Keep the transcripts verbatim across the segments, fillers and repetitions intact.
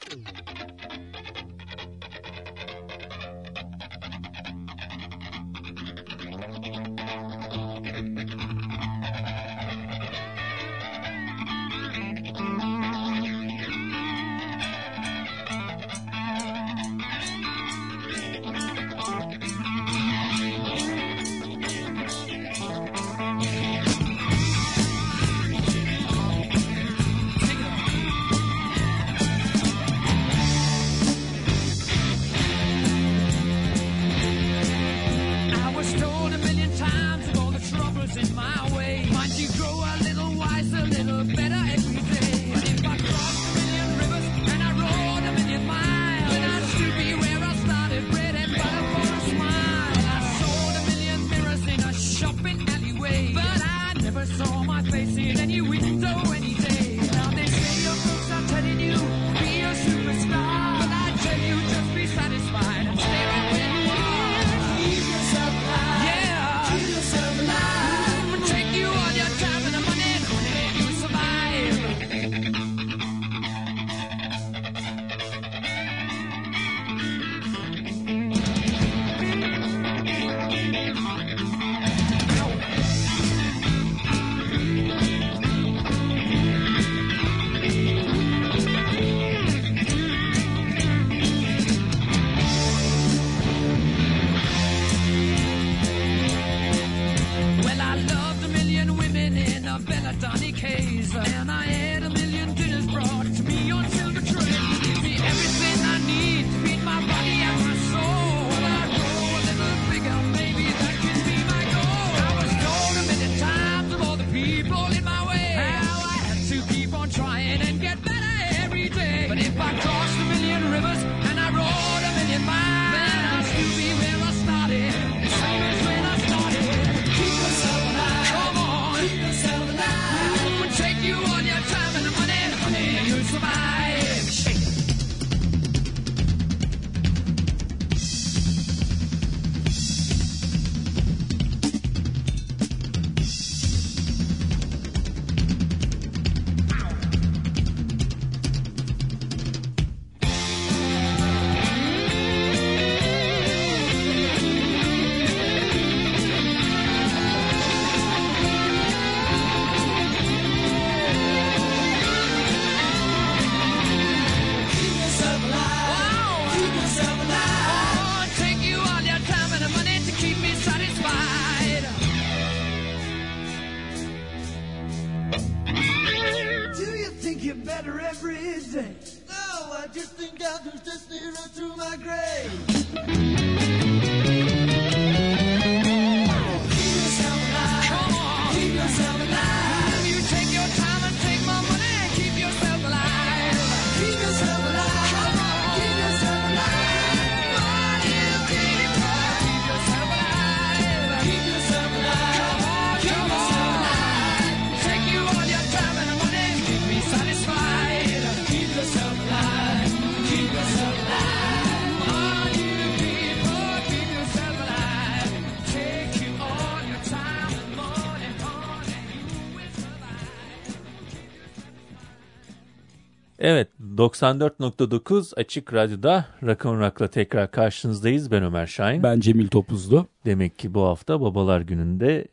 Evet, doksan dört nokta dokuz Açık Radyo'da Rock'n'Rock'la tekrar karşınızdayız. Ben Ömer Şahin. Ben Cemil Topuzlu. Demek ki bu hafta Babalar Günü'nde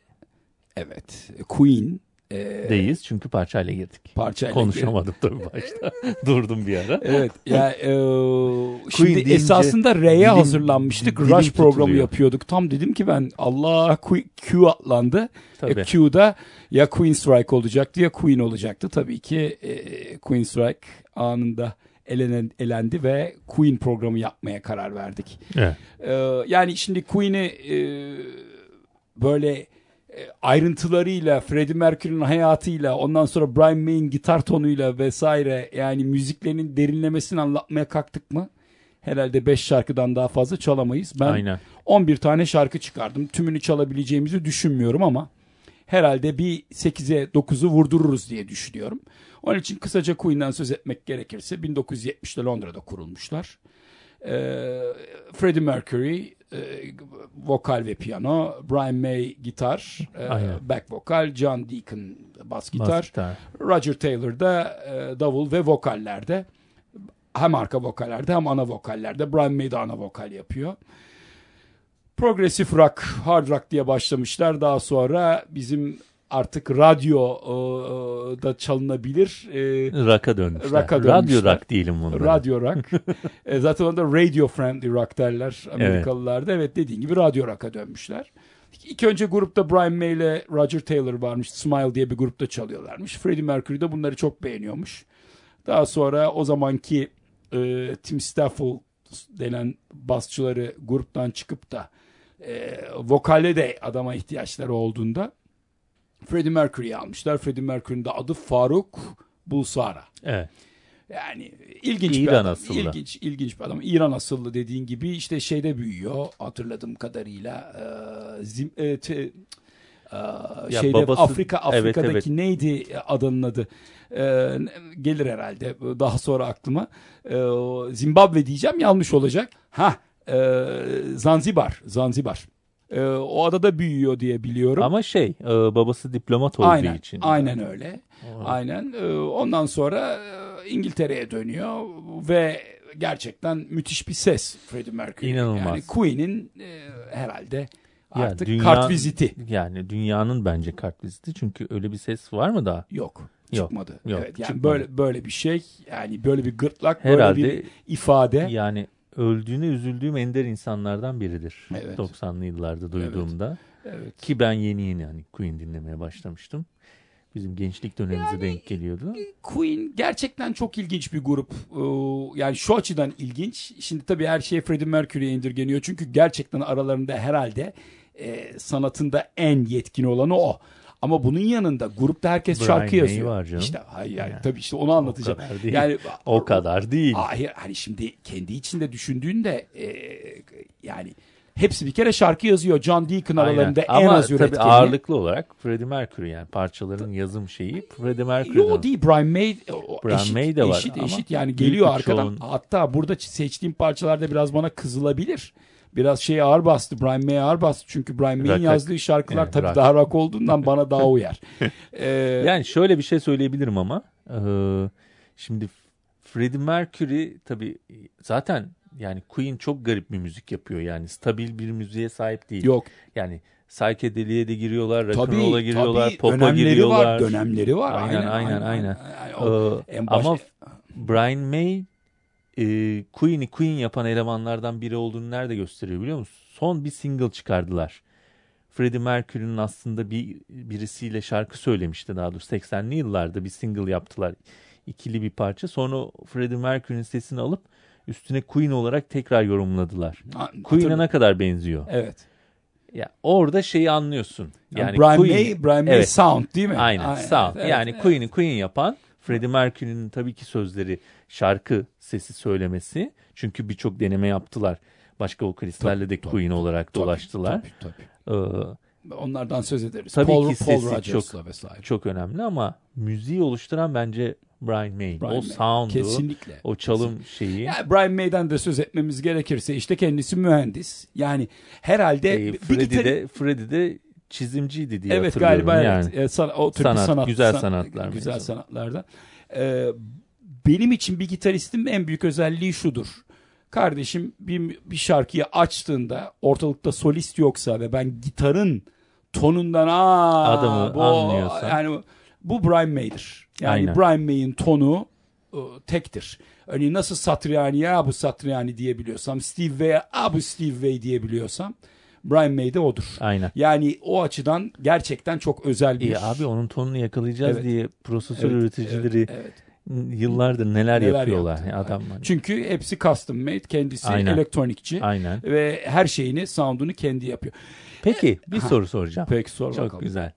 evet, Queen e, deyiz çünkü parçayla girdik. Parçayla konuşamadım tabii başta. Durdum bir ara. Evet, ya e, şimdi deyince, esasında R'ye dilim, hazırlanmıştık. Dilim Rush programı tutuluyor. Yapıyorduk. Tam dedim ki ben Allah Q atlandı. E, Q'da ya Queen Strike olacaktı ya Queen olacaktı. Tabii ki e, Queen Strike anında elenen, elendi ve Queen programı yapmaya karar verdik. Evet. E, yani şimdi Queen'i e, böyle e, ayrıntılarıyla, Freddie Mercury'nin hayatıyla, ondan sonra Brian May'in gitar tonuyla vesaire, yani müziklerinin derinlemesini anlatmaya kalktık mı herhalde beş şarkıdan daha fazla çalamayız. Ben Aynen. on bir tane şarkı çıkardım. Tümünü çalabileceğimizi düşünmüyorum ama herhalde bir sekize dokuzu vurdururuz diye düşünüyorum. Onun için kısaca Queen'den söz etmek gerekirse bin dokuz yüz yetmişte Londra'da kurulmuşlar. Ee, Freddie Mercury e, vokal ve piyano, Brian May gitar, e, back vokal, John Deacon bas gitar, bas gitar. Roger Taylor da e, davul ve vokallerde. hem arka vokallerde hem ana vokallerde. Brian May de ana vokal yapıyor. Progressive rock, hard rock diye başlamışlar. Daha sonra bizim artık radyoda çalınabilir. Rock'a dönmüşler. Rock'a dönmüşler. Radyo rock diyelim bunlara. Radyo rock. Zaten onda radio friendly rock derler Amerikalılar da. Evet. evet dediğin gibi radyo rock'a dönmüşler. İlk önce grupta Brian May ile Roger Taylor varmış. Smile diye bir grupta çalıyorlarmış. Freddie Mercury de bunları çok beğeniyormuş. Daha sonra o zamanki e, Tim Stafford denen basçıları gruptan çıkıp da e, vokale de adama ihtiyaçları olduğunda Freddie Mercury'yi almışlar. Freddie Mercury'nin de adı Faruk Bulsara. Evet. Yani ilginç İran bir adam. asıllı. İlginç, ilginç bir adam. İran asıllı dediğin gibi işte şeyde büyüyor hatırladığım kadarıyla. E, zim, e, te, e, şeyde babası, Afrika Afrika'daki evet, evet. neydi adanın adı? E, gelir herhalde daha sonra aklıma. E, Zimbabwe diyeceğim yanlış olacak. Ha e, Zanzibar. Zanzibar. E, o adada büyüyor diye biliyorum. Ama şey e, babası diplomat olduğu aynen, için. Aynen öyle. Evet. Aynen. E, ondan sonra e, İngiltere'ye dönüyor ve gerçekten müthiş bir ses Freddie Mercury. İnanılmaz. Yani Queen'in e, herhalde artık ya dünya, kart viziti. Yani dünyanın bence kart viziti. Çünkü öyle bir ses var mı daha? Yok. Yok, Çıkmadı. yok, evet. Yani çıkmadı. böyle böyle bir şey. Yani böyle bir gırtlak, herhalde, böyle bir ifade. Yani öldüğüne üzüldüğüm ender insanlardan biridir. Evet. doksanlı yıllarda duyduğumda. Evet. Evet. Ki ben yeni yeni hani Queen dinlemeye başlamıştım. Bizim gençlik dönemimize Yani, denk geliyordu. Queen gerçekten çok ilginç bir grup. Yani şu açıdan ilginç. Şimdi tabii her şey Freddie Mercury'ye indirgeniyor. Çünkü gerçekten aralarında herhalde e, sanatında en yetkin olanı o. Ama bunun yanında grupta herkes Brian şarkı May yazıyor. var canım. İşte hayır yani, yani, tabii işte onu anlatacağım. O kadar değil. Yani o kadar değil. Hayır hani şimdi kendi içinde düşündüğünde e, yani hepsi bir kere şarkı yazıyor. John Deacon aralarında Aynen. en Ama az üretkeni. tabii ağırlıklı olarak Freddie Mercury yani parçaların yazım şeyi Freddie Mercury'den. Yo değil Brian May o, Brian eşit, May de var eşit, ama eşit yani geliyor arkadan. çoğun... Hatta burada seçtiğim parçalarda biraz bana kızılabilir. Biraz şey ağır bastı. Brian May ağır bastı. Çünkü Brian May'in rock, yazdığı şarkılar evet, tabii rock. daha rock olduğundan bana daha uyar. ee, yani şöyle bir şey söyleyebilirim ama e, şimdi Freddie Mercury tabii zaten yani Queen çok garip bir müzik yapıyor. Yani stabil bir müziğe sahip değil. Yok. Yani psychedelic'e de giriyorlar, tabii, rock'n'roll'a giriyorlar, tabii, pop'a dönemleri giriyorlar. var, dönemleri var. Aynen, aynen, aynen. aynen. aynen. O, Ee, ama Brian May e, Queen'i Queen yapan elemanlardan biri olduğunu nerede gösteriyor biliyor musun? Son bir single çıkardılar. Freddie Mercury'nin aslında bir birisiyle şarkı söylemişti daha doğrusu seksenli yıllarda bir single yaptılar. İkili bir parça. Sonra Freddie Mercury'nin sesini alıp üstüne Queen olarak tekrar yorumladılar. Queen'e ne kadar benziyor. Evet. Ya orada şeyi anlıyorsun. Yani Brian Queen, May, Brian May evet, sound değil mi? Aynen, aynen sound. Evet, yani evet. Queen'i Queen yapan Freddie Mercury'nin tabii ki sözleri, şarkı sesi söylemesi. Çünkü birçok deneme yaptılar. Başka vokalistlerle de tabii, Queen tabii, olarak tabii, dolaştılar. Tabii, tabii. Ee, Onlardan söz ederiz. Tabii Paul, ki Paul sesi Rodgers'la çok, vesaire. çok önemli ama müziği oluşturan bence Brian May. Brian o May. sound'u, Kesinlikle. o çalım şeyi. Yani Brian May'den de söz etmemiz gerekirse işte kendisi mühendis. Yani herhalde Ee, bir Freddie gitar... de Freddie de çizimciydi diye evet, hatırlıyorum. galiba yani. evet. San, o tür sanat, bir sanat. güzel san, sanatlar. Güzel mevzu. sanatlardan. Ee, benim için bir gitaristin en büyük özelliği şudur. Kardeşim bir, bir şarkıyı açtığında ortalıkta solist yoksa ve ben gitarın tonundan aa adamı bu, anlıyorsan. Yani bu Brian May'dir. Yani Aynen. Brian May'in tonu o, tektir. Örneğin nasıl Satriani ya bu Satriani diyebiliyorsam, Steve Vai a bu Steve Vai diyebiliyorsam Brian May de odur. Aynen. Yani o açıdan gerçekten çok özel bir... İyi abi onun tonunu yakalayacağız evet. diye prosesör evet, üreticileri evet, evet. yıllardır neler, neler yapıyorlar yaptı, adam. Çünkü hepsi custom made, kendisi Aynen. elektronikçi. Aynen. Ve her şeyini, sound'unu kendi yapıyor. Peki bir ha. soru soracağım. Peki sor Çok bakalım. güzel.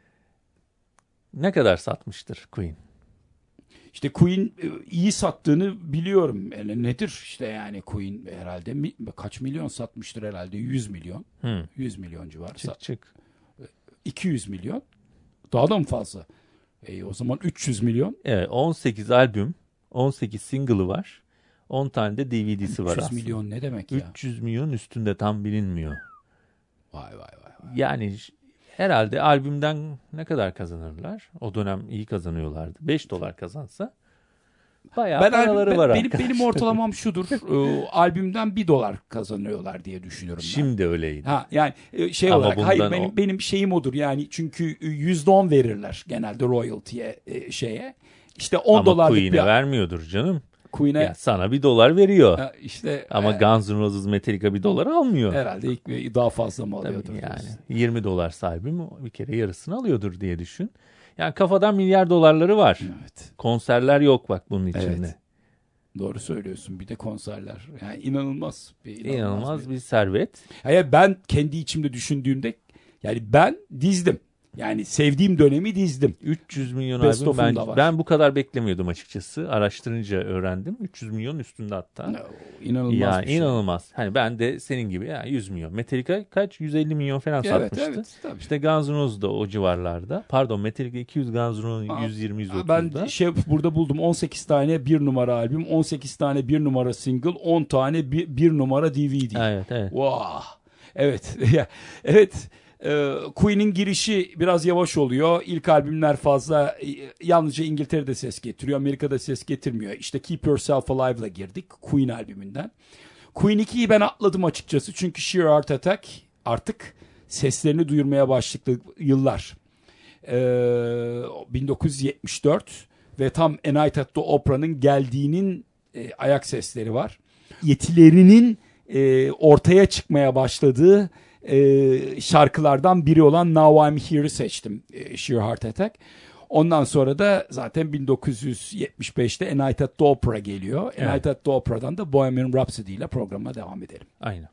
Ne kadar satmıştır Queen? İşte Queen iyi sattığını biliyorum. Yani nedir işte yani Queen herhalde kaç milyon satmıştır herhalde? yüz milyon. Hmm. yüz milyon civarı. Çık çık. iki yüz milyon. Daha da mı fazla? E, o zaman üç yüz milyon. Evet on sekiz albüm, on sekiz single'ı var. on tane de D V D'si var aslında. üç yüz milyon ne demek ya? üç yüz milyon üstünde tam bilinmiyor. Vay vay vay. vay. Yani herhalde albümden ne kadar kazanırlar? O dönem iyi kazanıyorlardı. beş dolar kazansa Bayağı ben paraları albüm, var benim, arkadaşlar. benim ortalamam şudur. e, albümden bir dolar kazanıyorlar diye düşünüyorum ben. Şimdi öyleydi. Ha, yani e, şey Ama olarak hayır bundan benim o- benim şeyim odur yani çünkü yüzde on verirler genelde royalty'ye e, şeye. İşte on Ama dolarlık Queen'e bir vermiyordur canım. Queen'e Ya sana bir dolar veriyor. e, işte Ama e, Guns N' Roses, Metallica bir dolar almıyor. herhalde ilk bir- daha fazla mı Tabii alıyordur? yani yirmi dolar sahibi mi bir kere yarısını alıyordur diye düşün. Yani kafadan milyar dolarları var. Evet. Konserler yok bak bunun içinde. Evet. Doğru söylüyorsun. Bir de konserler. Yani inanılmaz bir inanılmaz, İnanılmaz bir. bir servet. Hayır, ben kendi içimde düşündüğümde yani ben dizdim. Yani sevdiğim dönemi dizdim. üç yüz milyon Best albüm of'um ben, da var. ben bu kadar beklemiyordum açıkçası. Araştırınca öğrendim. üç yüz milyon üstünde hatta. No, inanılmaz Yani bir şey. inanılmaz. Hani ben de senin gibi yani yüz milyon. Metallica kaç? yüz elli milyon falan Evet, satmıştı. evet, tabii. İşte Guns N' Roses da o civarlarda. Pardon, Metallica iki yüz, Guns N' Roses yüz yirmi yüz otuzda. Ben şey burada buldum on sekiz tane bir numara albüm, on sekiz tane bir numara single, on tane bir, bir numara D V D. Evet, evet. Wow. Evet. Evet. Ee, Queen'in girişi biraz yavaş oluyor. İlk albümler fazla e, yalnızca İngiltere'de ses getiriyor. Amerika'da ses getirmiyor. İşte Keep Yourself Alive'la girdik Queen albümünden. Queen ikiyi ben atladım açıkçası. Çünkü Sheer Heart Attack artık seslerini duyurmaya başladı yıllar. Ee, bin dokuz yüz yetmiş dört ve tam A Night at the Opera'nın geldiğinin e, ayak sesleri var. Yetilerinin e, ortaya çıkmaya başladığı e, şarkılardan biri olan Now I'm Here'ı seçtim. E, Sheer Heart Attack. Ondan sonra da zaten bin dokuz yüz yetmiş beşte A Night at the Opera geliyor. Evet. A Night at the Opera'dan da Bohemian Rhapsody ile programa devam edelim. Aynen.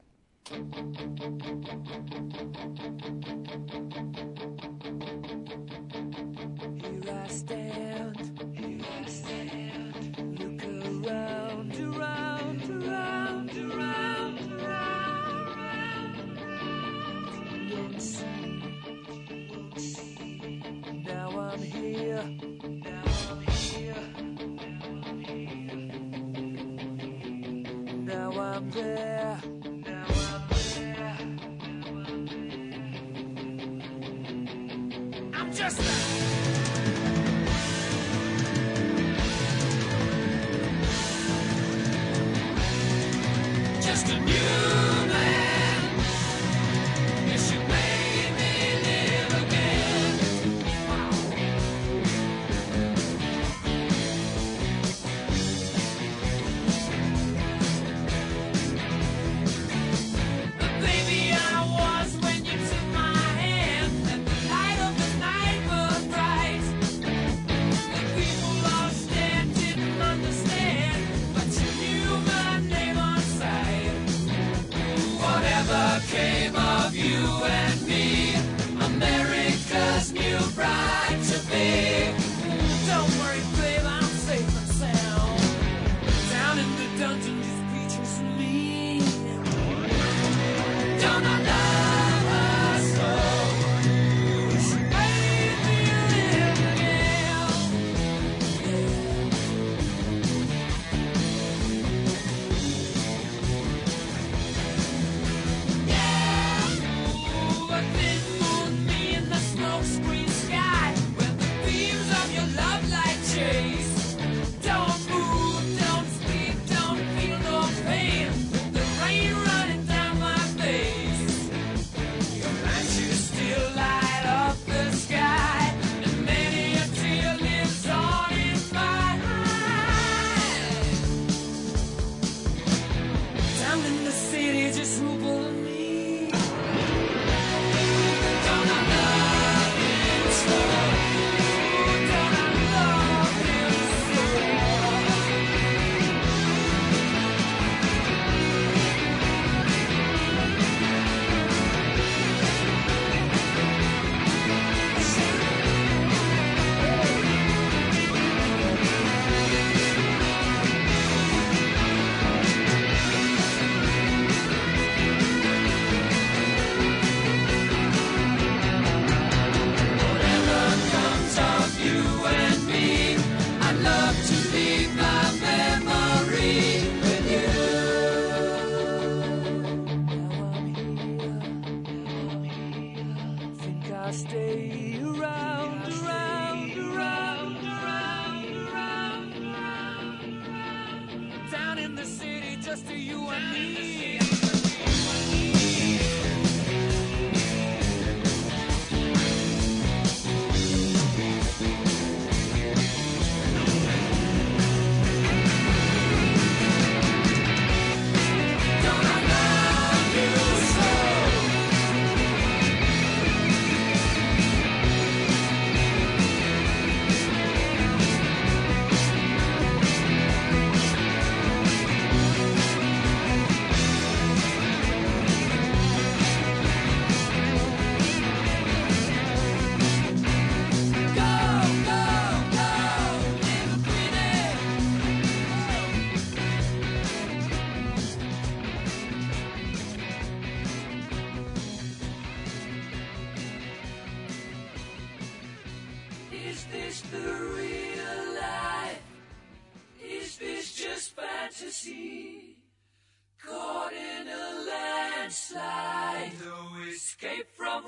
Here I stand, here I stand. Look around, around, around, around, around. You won't see, you won't see. Now I'm here, now I'm here, now I'm there, now I'm there. I'm just a Just a new man. Yes, you made me live again. The baby I was when you took my hand, and the light of the night was bright. The people lost and didn't understand, but you knew my name on sight. Whatever came of you and me, America's new bride to be. Don't worry, babe, I'm safe and sound. Down in the dungeon, these creatures for me. Don't I love her so? She made me live again. But then moon me in the smokescreen sky, where the beams of your love light chase. Don't move, don't speak, don't feel no pain. The rain running down my face. Your matches still light up the sky, and many a tear lives on in my eyes. Down in the city, just who bullied me. Don't I love him so? Don't I love him so? city just to you and me. Is this the real life? Is this just fantasy? Caught in a landslide, no escape from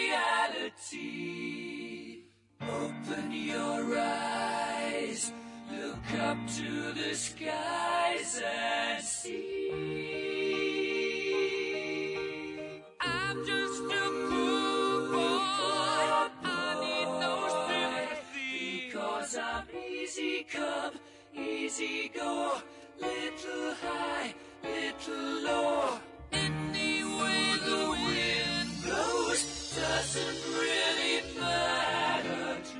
reality. Open your eyes, look up to the skies and see. I'm just a poor boy, I need no sympathy, because I'm easy come, easy go, little high, little low. Any way the wind blows doesn't really matter to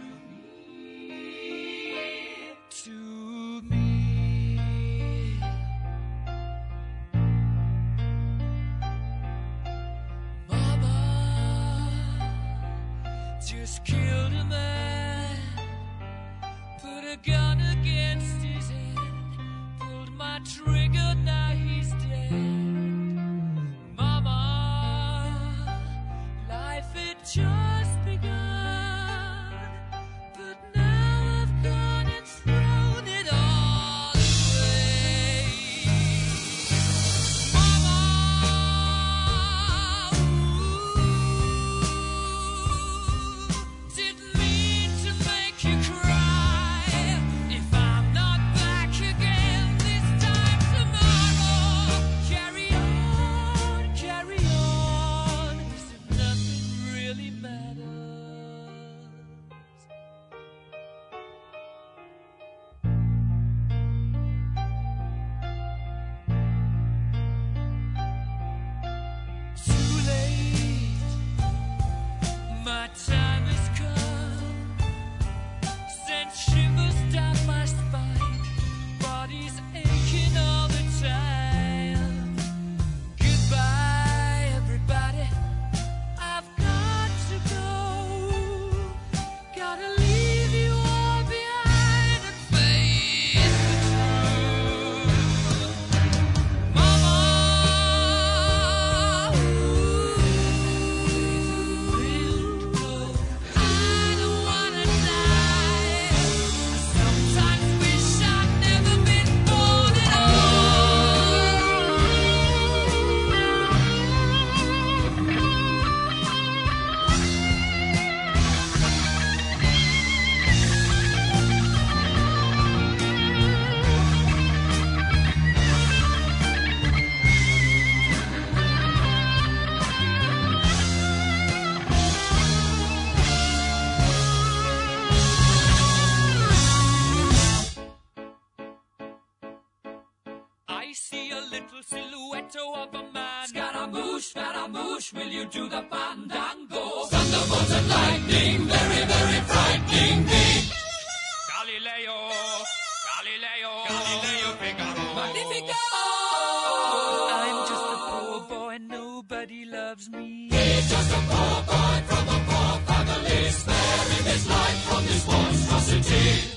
me, to me. Mama just killed a man, put a gun against his head, pulled my trigger, now he's dead. Mama, life had just begun, but now I've gone and thrown it all away. Mama, ooh, didn't mean to make you cry. If I'm not back again this time tomorrow, carry on, carry on, as if nothing really matters. Too late, my time has come. Sent shivers down my spine, body's aching all the time. Goodbye, everybody, I've got to go. Gotta leave you all behind and face the truth. Mama, I don't wanna die. I sometimes wish I'd never been born at I see a little silhouette of a man. Scaramouche, Scaramouche, will you do the fandango? Thunderbolt and lightning, very, very frightening me. Galileo, Galileo, Galileo Figaro. Magnifico! I'm just a poor boy, nobody loves me. He's just a poor boy from a poor family, sparing his life from this monstrosity.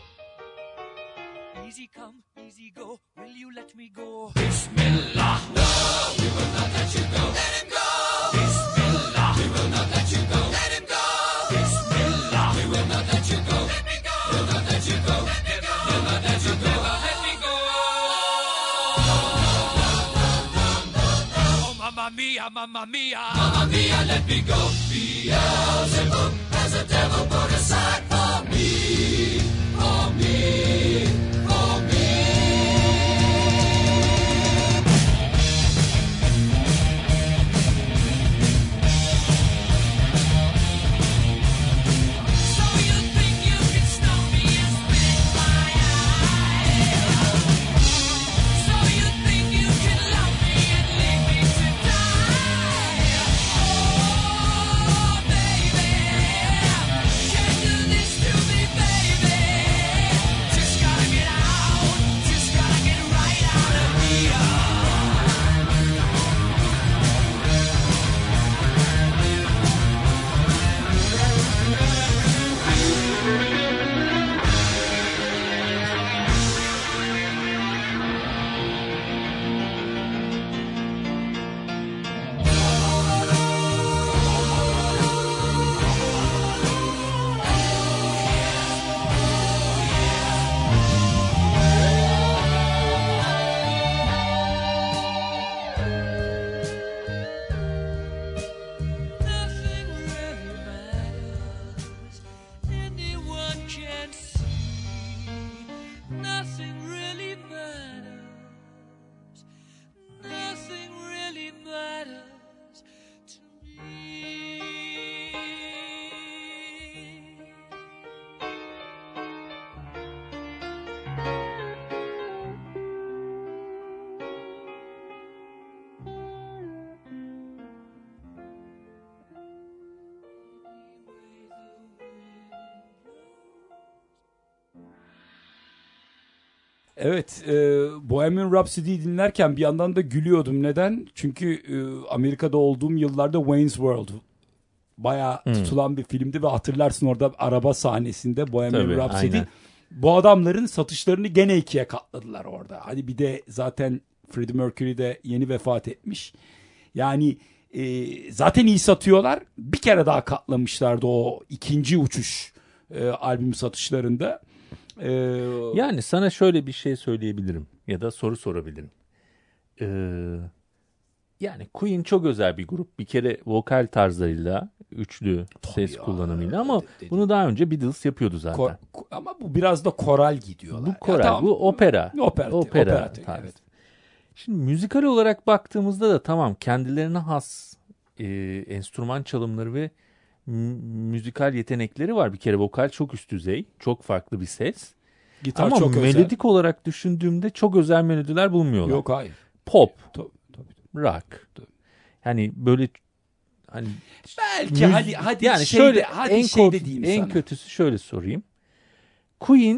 Easy come, easy go, will you let me go? Bismillah, no, we will not let you go. Let him go! Bismillah, we will not let you go. Let him go! Bismillah, we will not let you go. Let me go! We'll not let you go. Let me go! We'll not let you go. Never let me go. Oh, mamma mia, mamma mia, mamma mia, let me go. Beelzebub has a devil put aside for me, for me, for me. Evet, e, Bohemian Rhapsody'yi dinlerken bir yandan da gülüyordum. Neden? Çünkü e, Amerika'da olduğum yıllarda Wayne's World bayağı Hmm. tutulan bir filmdi ve hatırlarsın orada araba sahnesinde Bohemian Tabii, Rhapsody. aynen. Bu adamların satışlarını gene ikiye katladılar orada. Hadi bir de zaten Freddie Mercury de yeni vefat etmiş. Yani e, zaten iyi satıyorlar. Bir kere daha katlamışlardı o ikinci uçuş e, albüm satışlarında. E, Yani sana şöyle bir şey söyleyebilirim ya da soru sorabilirim. Ee, yani Queen çok özel bir grup. Bir kere vokal tarzlarıyla, üçlü ses ya, kullanımıyla ama dedi- dedi. bunu daha önce Beatles yapıyordu zaten. ko- ko- ama bu biraz da koral gidiyorlar. Bu koral, Ya tamam, bu opera. Opera, Opera opera, tarzı. evet. Şimdi müzikal olarak baktığımızda da tamam kendilerine has e, enstrüman çalımları ve m- müzikal yetenekleri var. Bir kere vokal çok üst düzey, çok farklı bir ses. Gitar Ama çok özel. melodik olarak düşündüğümde çok özel melodiler bulmuyorlar. Yok hayır. Pop, Tabii, tabii. rock. Yani böyle hani Belki müz- hadi hadi yani şeyde, şöyle hadi en şeyde ko- diyeyim en sana. kötüsü şöyle sorayım. Queen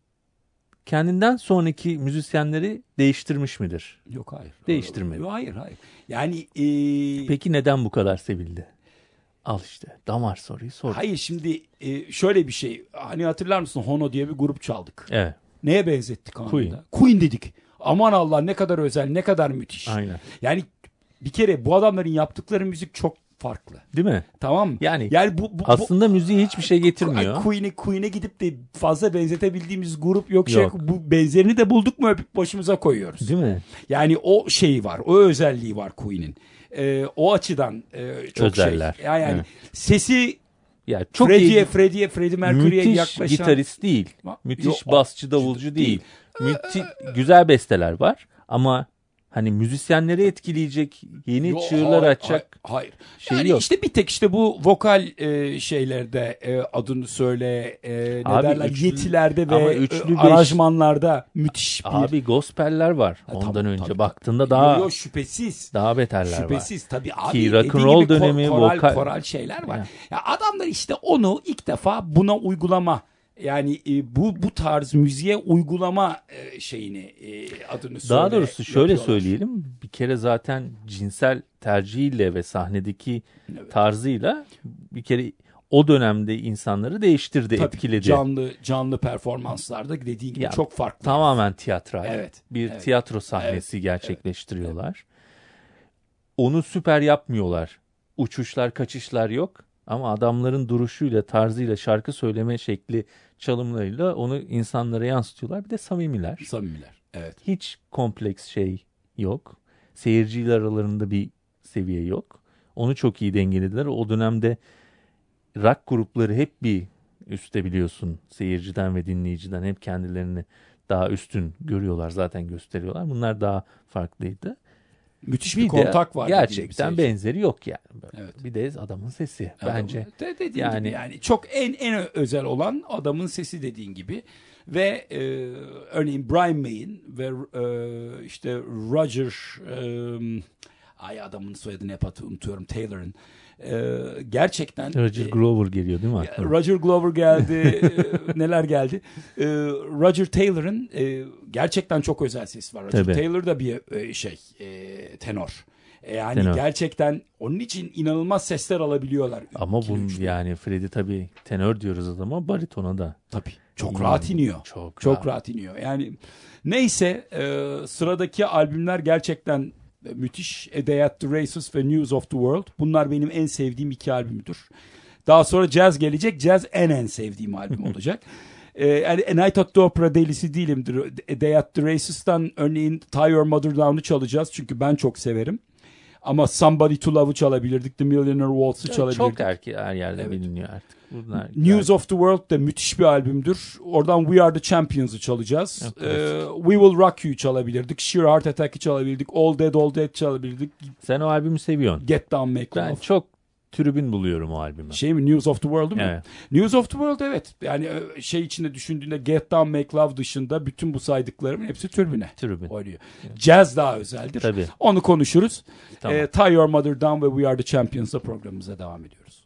kendinden sonraki müzisyenleri değiştirmiş midir? Yok hayır. Değiştirmedi. Yok, hayır hayır. Yani e, Peki neden bu kadar sevildi? Al işte damar soruyu sor. hayır şimdi e, şöyle bir şey. Hani hatırlar mısın Hono diye bir grup çaldık. Evet, Neye benzettik anında? Queen. Queen dedik. Aman Allah ne kadar özel, ne kadar müthiş. aynen. Yani bir kere bu adamların yaptıkları müzik çok farklı. Değil mi? Tamam mı? Yani yani bu, bu, bu aslında müziği hiçbir şey getirmiyor. Queen'e Queen'e gidip de fazla benzetebildiğimiz grup yok, şey. Yok. Bu benzerini de bulduk mu öpüp başımıza koyuyoruz. Değil mi? Yani o şeyi var, o özelliği var Queen'in. Ee, o açıdan e, çok Özeller. şey. Yani, yani Evet. sesi Ya çok Freddie'ye, iyi, Freddie'ye, Freddie Mercury'ye müthiş yaklaşan gitarist değil. Ma- Müthiş Yok, basçı, davulcu değil. değil. Müthiş güzel besteler var ama hani müzisyenleri etkileyecek, yeni Yo, çığırlar hayır, açacak hayır. şey yani yok. işte bir tek işte bu vokal e, şeylerde e, adını söyle e, ne Abi derler üçlü- yetilerde ama ve üçlü e, beş- aranjmanlarda müthiş bir Abi gospeller var Ha, ondan tamam, önce. tabii, Baktığında tabii. daha yo, yo, şüphesiz. daha beterler var. Şüphesiz tabii abi. Ki dediğin rock'n'roll gibi kor- dönemi, koral, vokal- koral şeyler var. Ya. Ya adamlar işte onu ilk defa buna uygulama yani e, bu bu tarz müziğe uygulama e, şeyini e, adını söyle. Daha doğrusu şöyle yapıyorlar. söyleyelim. Bir kere zaten cinsel tercihiyle ve sahnedeki Evet. tarzıyla bir kere o dönemde insanları değiştirdi, Tabii, etkiledi. Canlı canlı performanslarda dediğin gibi Ya, çok farklı. Tamamen tiyatral. Evet, Bir evet. tiyatro sahnesi gerçekleştiriyorlar. Onu süper yapmıyorlar. Uçuşlar, kaçışlar yok. Ama adamların duruşuyla, tarzıyla, şarkı söyleme şekli, çalımlarıyla onu insanlara yansıtıyorlar. Bir de samimiler. Samimiler. Evet. Hiç kompleks şey yok. Seyirciler aralarında bir seviye yok. Onu çok iyi dengelediler. O dönemde rock grupları hep bir üstte biliyorsun. Seyirciden ve dinleyiciden hep kendilerini daha üstün görüyorlar. Zaten gösteriyorlar. Bunlar daha farklıydı. Müthiş bir, Bir de kontak var. dediğin gibi gerçekten seyirci. benzeri yok yani. Böyle. Evet. Bir de adamın sesi Adamın- bence. de, dediğin Yani- gibi yani çok en en özel olan adamın sesi dediğin gibi ve e, örneğin Brian May'in ve e, işte Roger e, ay adamın soyadını hep hatı- unutuyorum Taylor'ın e, gerçekten Roger e, Glover geliyor değil mi aklına? Roger Glover geldi e, neler geldi e, Roger Taylor'ın e, gerçekten çok özel sesi var. Roger Tabii. Taylor da bir e, şey e, tenor. E, Yani Tenor. gerçekten onun için inanılmaz sesler alabiliyorlar. Ama İkili, bunun üçlü. yani Freddie tabii tenör diyoruz adama, baritona da. Tabii. Çok Hmm, rahat iniyor. Çok, Çok rahat. rahat iniyor. Yani neyse e, sıradaki albümler gerçekten e, müthiş. A Day at the Races ve News of the World. Bunlar benim en sevdiğim iki albümdür. Daha sonra Jazz gelecek. Jazz en en sevdiğim albüm olacak. E, yani A Night at the Opera delisi değilimdir. A Day at the Races'tan örneğin Tie Your Mother Down'u çalacağız. Çünkü ben çok severim. Ama Somebody to Love'ı çalabilirdik. The Millionaire Waltz'ı çalabilirdik. Çok erki, her yerde Evet. biliniyor artık. Bunlar News of the World da müthiş bir albümdür. Oradan We Are the Champions'ı çalacağız. Çok Ee, We Will Rock You'u çalabilirdik. Sheer Heart Attack'i çalabilirdik. All Dead All Dead çalabilirdik. Sen o albümü seviyorsun. Get Down Make Ben Love. çok tribün buluyorum o albümü. Şey mi? News of the World'u mu? Evet. News of the World evet. Yani e, şey içinde düşündüğünde Get Down Make Love dışında bütün bu saydıklarımın hepsi türbüne Tribün. oynuyor. Jazz daha özeldir. Tabii. Onu konuşuruz. Tamam. Ee, Tie Your Mother Down ve We Are the Champions'la programımıza devam ediyoruz.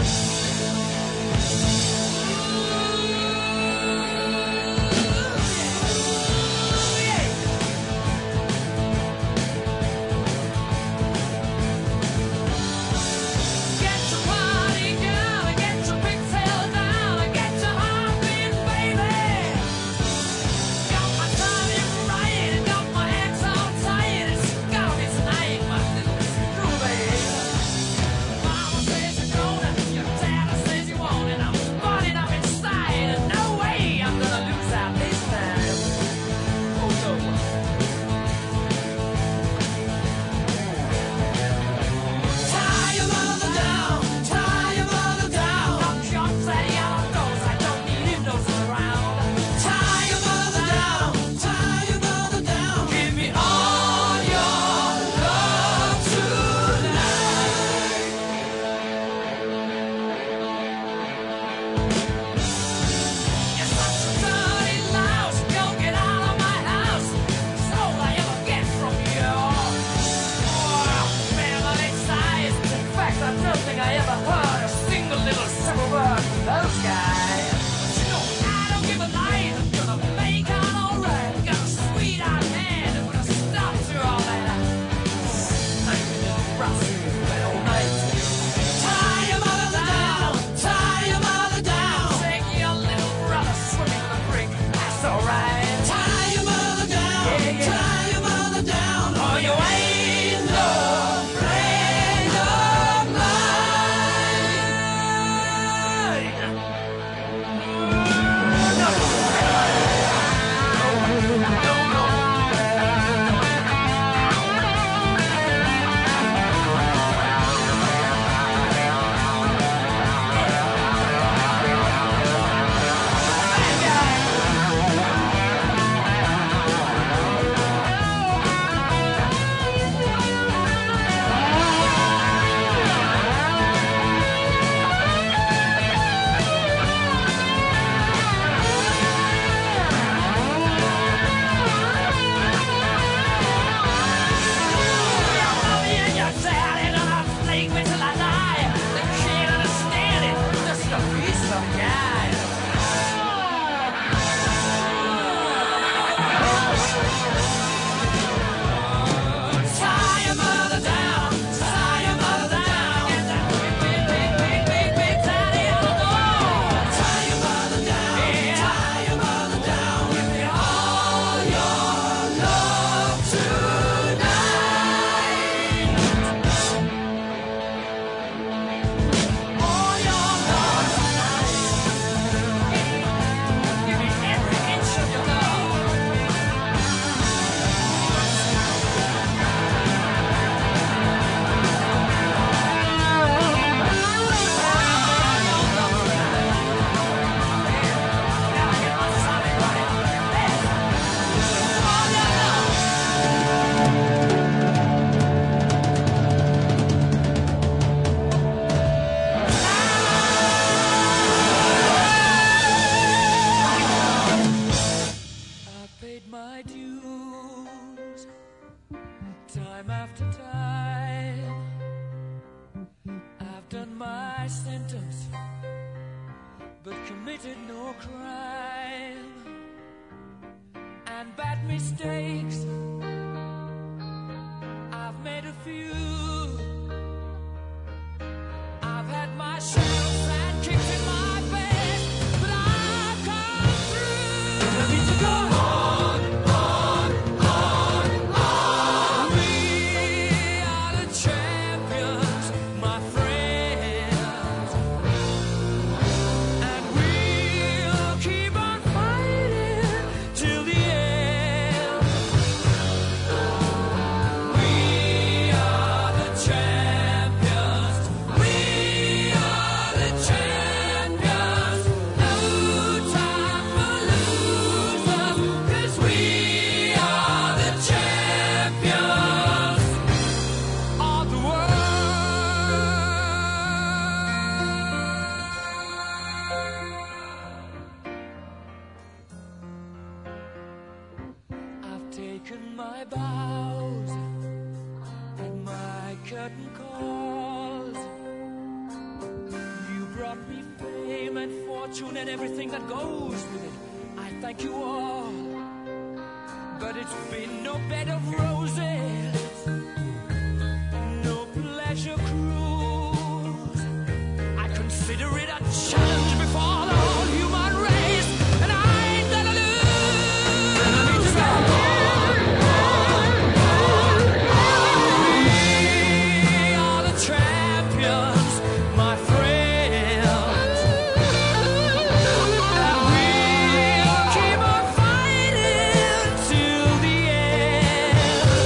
committed no crime and bad mistakes. I've made a few. I've had my share of sad kicks in my bed, but I've come through. I need to go on, on, on, on. We are the champions, my friends, and we'll keep on fighting till the end. We are fortune and everything that goes with it. I thank you all, but it's been no bed of roses, no pleasure cruise. I consider it a challenge before the whole human race, and I ain't gonna lose. And I need to go. We are the champions, my friends, and we'll keep on fighting till the end.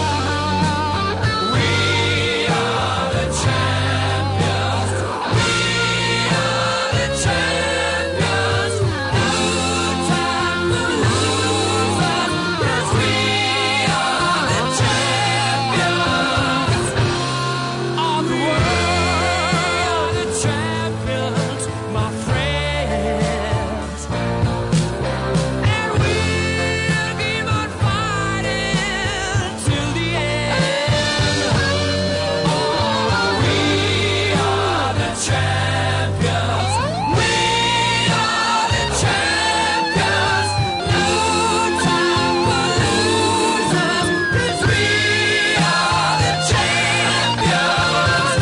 We are the champions. We are the champions. No time to lose us, 'cause we are the champions of the world, the champions, my friends. And we'll keep on fighting till the end. Oh, we are the champions. We are the champions. No time for losers, 'cause we are the champions.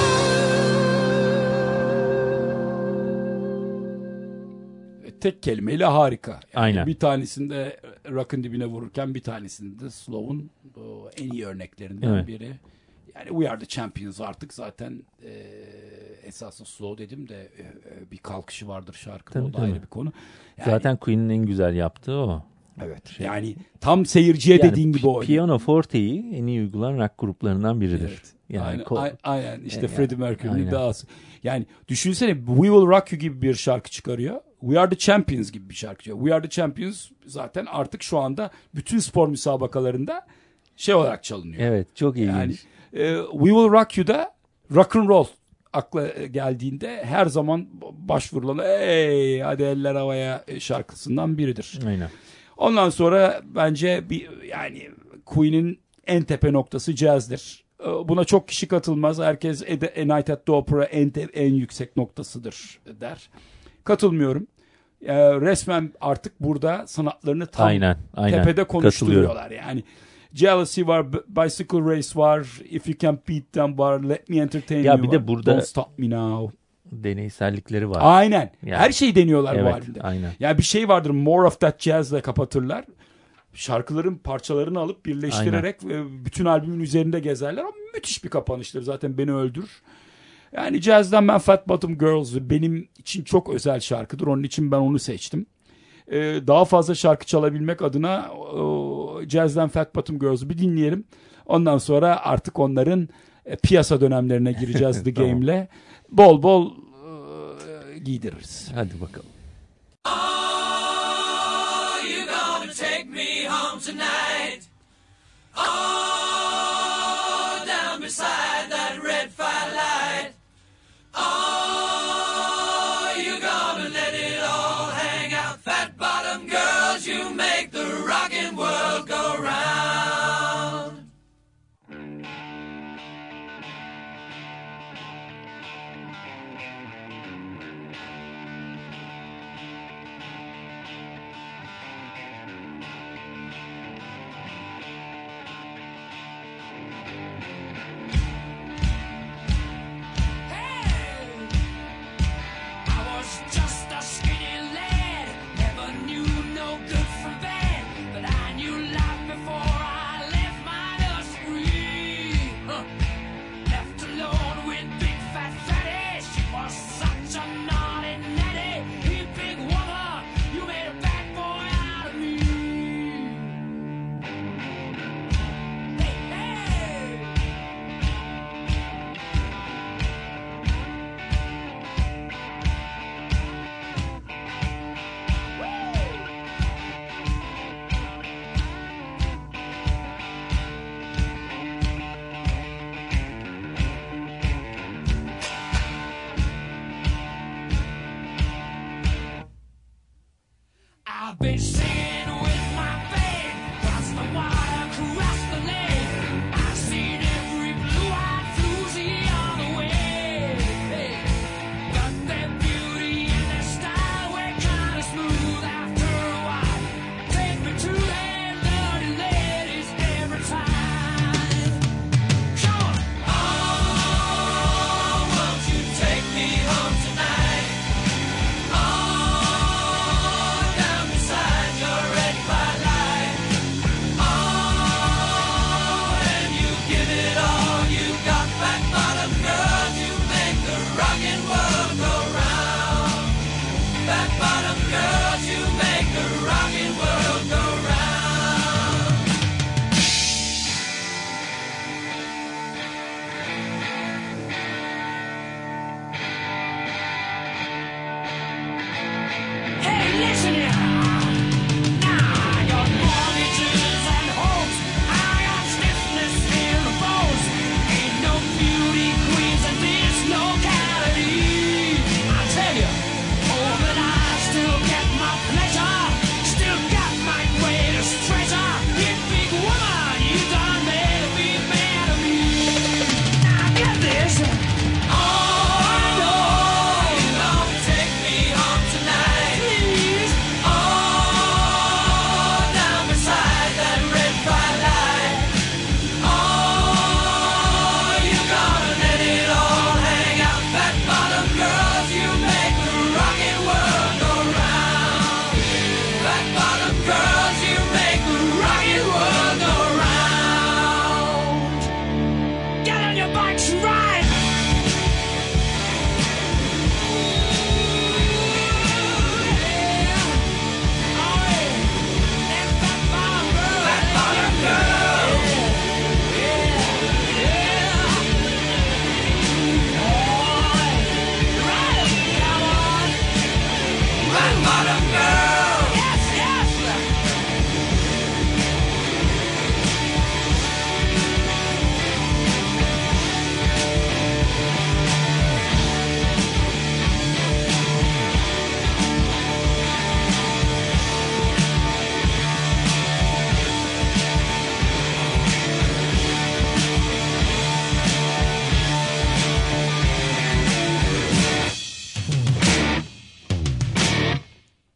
Tek kelimeyle harika. Yani Aynen. bir tanesinde rock'ın dibine vururken bir tanesinde slow'un o, en iyi örneklerinden Evet. biri. Yani We Are The Champions artık zaten e, esasında slow dedim de e, e, bir kalkışı vardır şarkının, Tabii, o da ayrı tabii. bir konu. Yani, Zaten Queen'in en güzel yaptığı o. evet. şey- Yani tam seyirciye Yani dediğin gibi pi- o. Piyano forte'yi en iyi uygulanan rock gruplarından biridir. Evet. Yani aynen, ko- ay- aynen işte Yani, Freddie Mercury'nin aynen. iddiası. Yani düşünsene We Will Rock You gibi bir şarkı çıkarıyor. We Are The Champions gibi bir şarkı çıkarıyor. We Are The Champions zaten artık şu anda bütün spor müsabakalarında şey olarak çalınıyor. Evet, çok ilginç. Yani e, We Will Rock You'da rock and roll akla geldiğinde her zaman başvurulan "Ey hadi eller havaya" şarkısından biridir. Aynen. Ondan sonra bence bir yani Queen'in en tepe noktası jazz'dir. Ee, Buna çok kişi katılmaz. Herkes A Night at the Opera en, te- en yüksek noktasıdır der. Katılmıyorum. Ee, resmen artık burada sanatlarını tam Aynen, aynen. tepede Katılıyorum. konuşturuyorlar. Yani Jealousy var, B- Bicycle Race var, If You Can Beat Them var, Let Me Entertain Ya You bir var, de burada- Don't Stop Me Now. Deneysellikleri var. Aynen. Yani- Her şeyi deniyorlar bu Evet, halinde. aynen. Yani bir şey vardır, More of That Jazz'le kapatırlar. Şarkıların parçalarını alıp birleştirerek e, bütün albümün üzerinde gezerler. Ama müthiş bir kapanıştır. Zaten beni öldürür. Yani jazz'den ben Fat Bottom Girls benim için çok özel şarkıdır. Onun için ben onu seçtim. Ee, daha fazla şarkı çalabilmek adına o, jazz'den Fat Bottom Girls'u bir dinleyelim. Ondan sonra artık onların e, piyasa dönemlerine gireceğiz The Tamam. Game'le. Bol bol e, giydiririz. Hadi bakalım. Oh, you gonna take me home tonight? Oh, down beside that red firelight. Oh, you gonna let it all hang out? Fat bottom girls, you make the rockin' world go round. I was just a skinny lad, never knew no good from bad, but I knew life before I left my nursery. Huh. Left alone with big fat fatty, she was such a naughty natty. You big woman, you made a bad boy out of me. Hey, hey. I've been singing with my band, cross the water, cross the lake. I've seen every blue-eyed floozy on the way. Got their beauty and their style.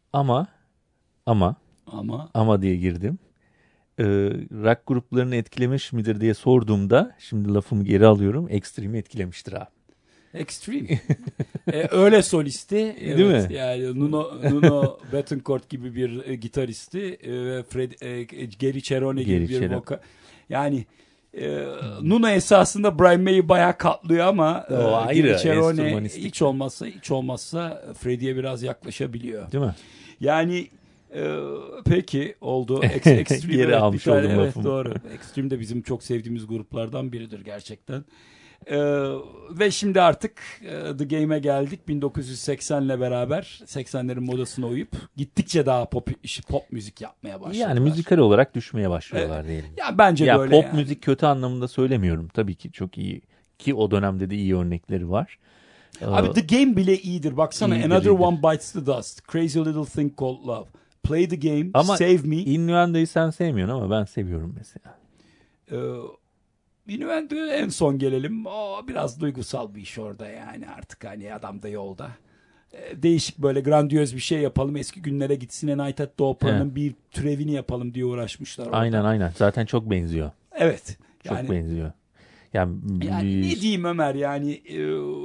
Ama ama Ama ama diye girdim. Ee, rock gruplarını etkilemiş midir diye sorduğumda, şimdi lafımı geri alıyorum, Extreme'i etkilemiştir abi. Extreme. e, öyle solisti. Değil evet, mi? Yani Nuno, Nuno Bettencourt gibi bir e, gitaristi e, ve Fred, e, Gary Cherone gibi Gary bir Cherone. vokal. Yani e, Nuno esasında Brian May'i bayağı katlıyor ama e, O ayrı, Gary Cherone enstrümanistik. hiç olmazsa hiç olmazsa Freddie'ye biraz yaklaşabiliyor. Değil mi? Yani e, peki oldu. Ex, Extreme, Geri evet, almış bir tane- oldum evet, lafımı. doğru. Extreme de bizim çok sevdiğimiz gruplardan biridir gerçekten. Ee, ve şimdi artık e, The Game'e geldik. bin dokuz yüz seksenle beraber seksenlerin modasına uyup gittikçe daha pop işi pop müzik yapmaya başladılar. Yani müzikal olarak düşmeye başlıyorlar diyelim. Ya bence Ya böyle pop yani. müzik kötü anlamında söylemiyorum. Tabii ki çok iyi, ki o dönemde de iyi örnekleri var. Abi Ee, The Game bile iyidir. Baksana İyidir, Another iyidir. One Bites the Dust, Crazy Little Thing Called Love, Play the Game, Ama Save Me. Innuendo'yu sen sevmiyorsun ama ben seviyorum mesela. Ee, Innuendo'ya en son gelelim. O biraz duygusal bir iş orada yani, artık hani adam da yolda. Ee, değişik böyle grandiyöz bir şey yapalım. Eski günlere gitsin, A Night at the Opera'nın bir türevini yapalım diye uğraşmışlar orada. Aynen aynen. Zaten çok benziyor. Evet. Çok Yani, benziyor. Yani, yani ne diyeyim Ömer, yani e,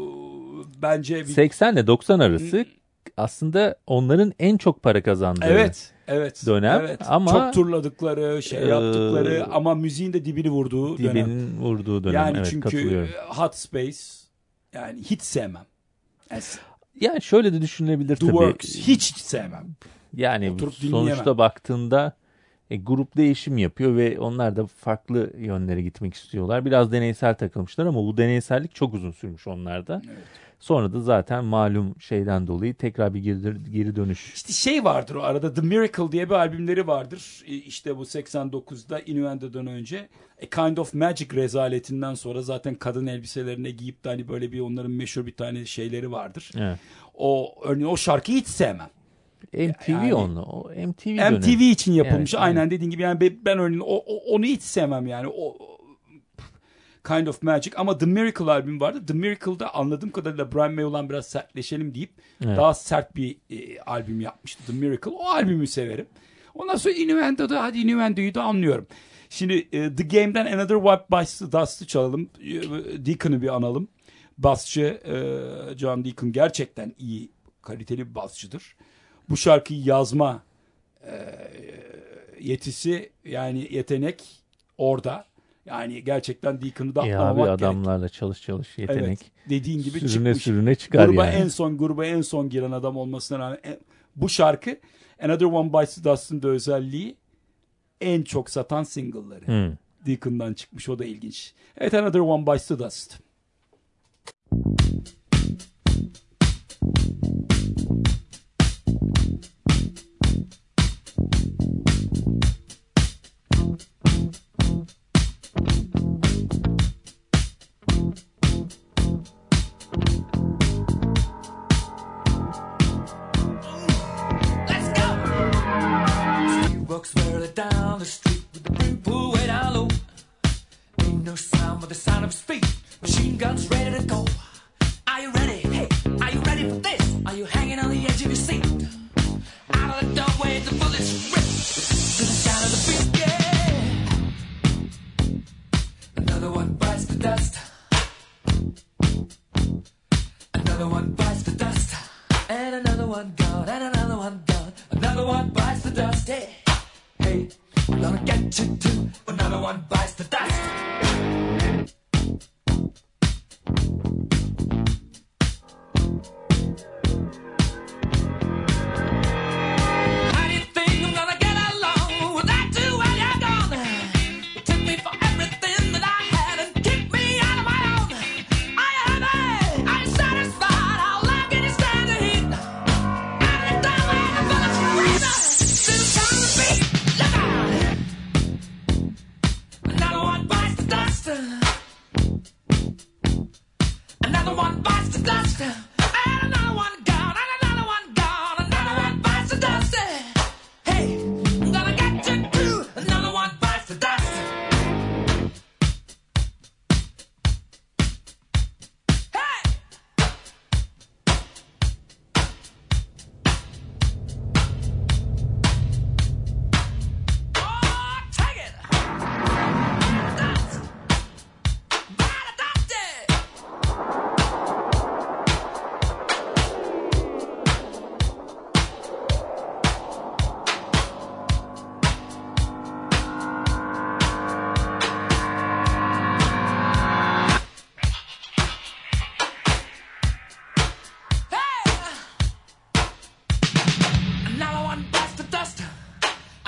bence bir... seksen ile doksan arası aslında onların en çok para kazandığı. Evet, evet. dönem evet. ama- çok turladıkları, şey Ee, yaptıkları ama müziğin de dibini vurduğu dönem. Dibinin vurduğu dönem. Yani evet, çünkü katılıyorum. Hot Space yani hiç sevmem. Yani Yani şöyle de düşünülebilir The tabii. Works hiç sevmem. Yani Oturup sonuçta dinleyemem. baktığında e, grup değişim yapıyor ve onlar da farklı yönlere gitmek istiyorlar. Biraz deneysel takılmışlar ama bu deneysellik çok uzun sürmüş onlarda. Evet. Sonra da zaten malum şeyden dolayı tekrar bir geri, geri dönüş. İşte şey vardır o arada, The Miracle diye bir albümleri vardır. E, İşte bu seksen dokuzda Innuendo'dan önce A Kind of Magic rezaletinden sonra zaten kadın elbiselerine giyip de hani böyle bir onların meşhur bir tane şeyleri vardır. Evet. O örneğin o şarkıyı hiç sevmem. M T V Yani- onu. O M T V M T V dönemi. için yapılmış. Evet, Aynen evet. dediğin gibi yani be- ben örneğin o, o- onu hiç sevmem yani. O o- Kind of Magic ama The Miracle albüm vardı. The Miracle'da anladığım kadarıyla Brian May olan biraz sertleşelim deyip Evet. daha sert bir e, albüm yapmıştı The Miracle. O albümü severim. Ondan sonra Innuendo'da hadi Innuendo'yu da anlıyorum. Şimdi e, The Game'den Another What Bites the Dust'ı çalalım. E, Deacon'ı bir analım. Basçı e, John Deacon gerçekten iyi, kaliteli bir basçıdır. Bu şarkıyı yazma e, yetisi, yani yetenek orada. Yani gerçekten Deacon'ı da Ya atlamamak abi gerek. adamlarla çalış çalış yetenek. Evet, dediğin gibi Sürüne çıkmış. sürüne çıkar gruba yani. en son gruba en son giren adam olmasına rağmen en- bu şarkı Another One Bites the Dust'ın da özelliği en çok satan single'ları. Hmm. Deacon'dan çıkmış, o da ilginç. Evet, Another One Bites the Dust. Let's go! She walks barely down the street with the brim pulled way down low. Ain't no sound but the sound of speed. Machine guns ready to go. Are you ready? Hey, are you ready for this? Are you hanging on the edge of your seat? Out of the doorway, the bullets rip to the sound of the beat. Yeah. Another one bites the dust. Another one bites the dust. And another one gone, and another one gone. Another one bites the dust. Hey, hey, I'm gonna get you too. Another one bites the dust. How do you think I'm gonna get along without you when you're gone? You took me for everything that I had and kicked me out of my own. Are you happy? Are you satisfied? How long can you stand the heat? Out of the doorway, the bullets rip to the sound of the beat. Look out! Another one bites the dust.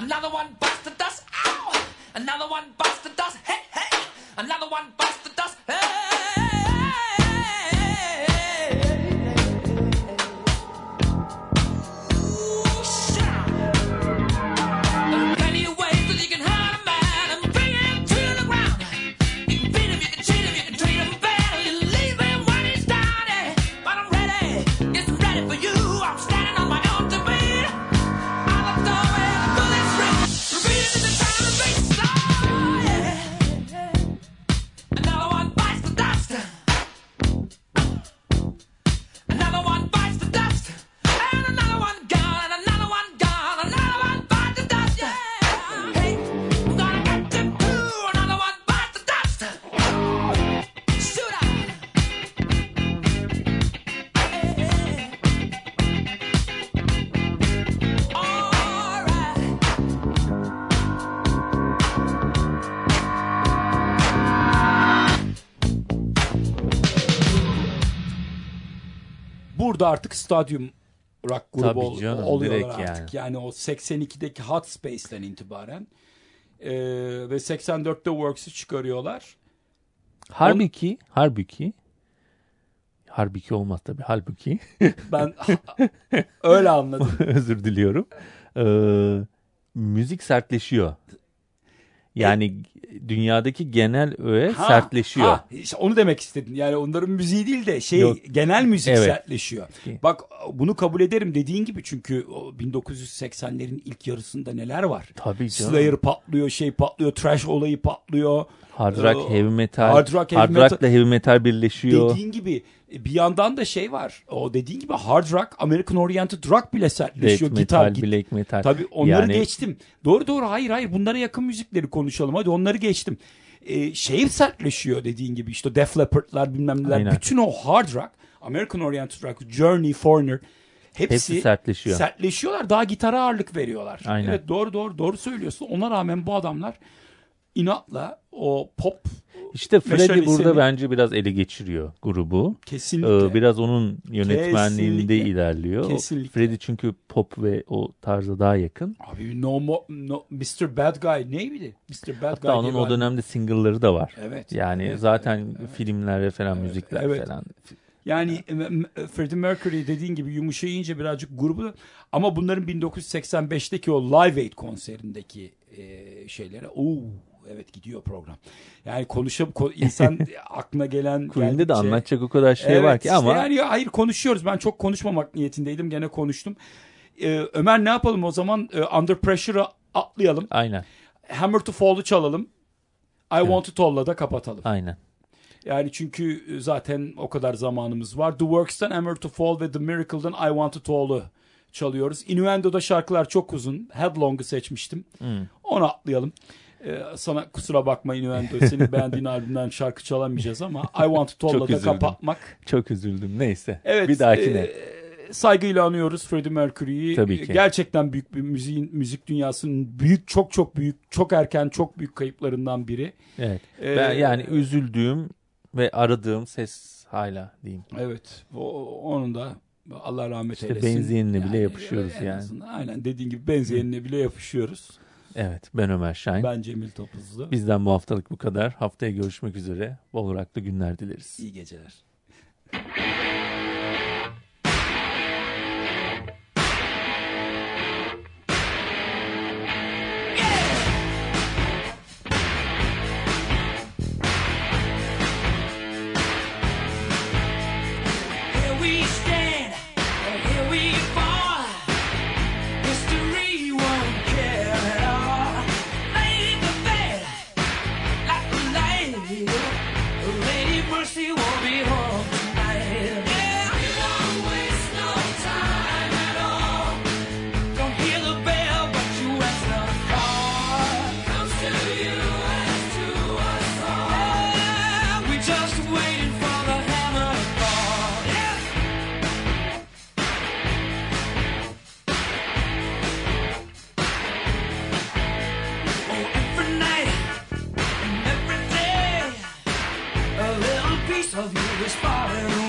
Another one bites the dust. Ow! Another one bites the dust. Hey, hey! Another one bites the dust. Hey! Ooh, shut up. There are plenty of ways that you can hurt a man and bring him to the ground. You can beat him, you can cheat him, you can treat him bad, you can leave him when he's down. eh. But I'm ready, yes, I'm ready for you. I'm standing on my own to beat. I'm a door where the bullets ring. Repeating the time of beat. Oh, yeah. Another one bites the dust. Another one bites the dust. And another one gone, and another one gone. Another one bites the dust. Yeah. Hey, I'm gonna get him too. Another one bites the dust. Shoot up. All right. Burada artık stadyum rock grubu Tabii ol- canım, oluyorlar direkt artık. Yani. o seksen ikideki Hot Space'ten itibaren Ee, ve seksen dörtte Works'ü çıkarıyorlar. Halbuki, halbuki, halbuki olmaz tabii, halbuki, Ben öyle anladım. özür diliyorum, Ee, müzik sertleşiyor. Yani dünyadaki genel öğe Ha, sertleşiyor. ha, işte onu demek istedim. Yani onların müziği değil de şey Yok. genel müzik Evet. sertleşiyor. Bak bunu kabul ederim dediğin gibi çünkü o bin dokuz yüz seksenlerin ilk yarısında neler var? Tabii canım. Slayer patlıyor, şey patlıyor, trash olayı patlıyor. Hard rock, Ee, heavy metal, hard rock, heavy metal. rock'la heavy metal birleşiyor. Dediğin gibi bir yandan da şey var. O dediğin gibi hard rock, American Oriented rock bile sertleşiyor. Death Gitar, metal, git- black metal. Tabii onları Yani- geçtim. Doğru doğru hayır hayır bunlara yakın müzikleri konuşalım. Hadi onları geçtim. Ee, şey sertleşiyor dediğin gibi işte Def Leppard'lar bilmem neler. Aynen. Bütün o hard rock, American Oriented rock, Journey, Foreigner hepsi, Hepsi sertleşiyor. sertleşiyorlar. Daha gitara ağırlık veriyorlar. Aynen. Evet doğru doğru doğru söylüyorsun. Ona rağmen bu adamlar inatla o pop İşte Freddie meşalesini- burada bence biraz ele geçiriyor grubu. kesinlikle. Ee, biraz onun yönetmenliğinde Kesinlikle. ilerliyor. O Kesinlikle. Freddie çünkü pop ve o tarza daha yakın. Abi no, Mo- no mister Bad Guy neydi? mister Bad Guy Hatta onun diye o bir- dönemde single'ları da var. Evet. Yani Evet, zaten filmlere falan, müzikler evet. falan. Yani e, m- Freddie Mercury dediğin gibi yumuşayınca birazcık grubu ama bunların bin dokuz yüz seksen beşteki o Live Aid konserindeki e, şeylere ooo evet gidiyor program. Yani konuşup ko- insan aklına gelen Queen'de de geldikçe- anlatacak o kadar şey Evet, var ki işte ama yani hayır konuşuyoruz. Ben çok konuşmamak niyetindeydim. Gene konuştum. Ee, Ömer ne yapalım o zaman? Ee, Under Pressure'ı atlayalım. aynen, Hammer to Fall'u çalalım. I Want It All'la da kapatalım. aynen. Yani çünkü zaten o kadar zamanımız var. The Works'tan Hammer to Fall ve The Miracle'dan I Want It All'u çalıyoruz. Innuendo'da şarkılar çok uzun. Headlong'u seçmiştim. Hmm. Onu atlayalım. Ee, sana kusura bakma Innuendo. Senin beğendiğin albümden şarkı çalamayacağız ama I Want It All'la Çok da üzüldüm. kapatmak. Çok üzüldüm. Neyse. Evet. Bir dahakine. e, saygıyla anıyoruz Freddie Mercury'yi. Tabii ki. Gerçekten büyük bir müziğin, müzik dünyasının büyük, çok çok büyük, çok erken, çok büyük kayıplarından biri. Evet. Ee, Ben yani üzüldüğüm ve aradığım ses hala diyeyim. Evet. O, onun da Allah rahmet İşte eylesin. benzeyenine bile yapışıyoruz en yani. azından aynen dediğin gibi benzeyenine bile yapışıyoruz. Evet. Ben Ömer Şahin. Ben Cemil Topuzlu. Bizden bu haftalık bu kadar. Haftaya görüşmek üzere. Bol rocklı günler dileriz. İyi geceler. Here we stand, and here we fall. History won't care at all. Lay the bed like a lady. Lady Mercy won't be home tonight. Yeah, we won't waste no time at all. Don't hear the bell, but you answer the call. Comes to you as to us all. Yeah, we just waiting for the hammer to fall. Yeah. Oh, every night and every day, a little piece of you is falling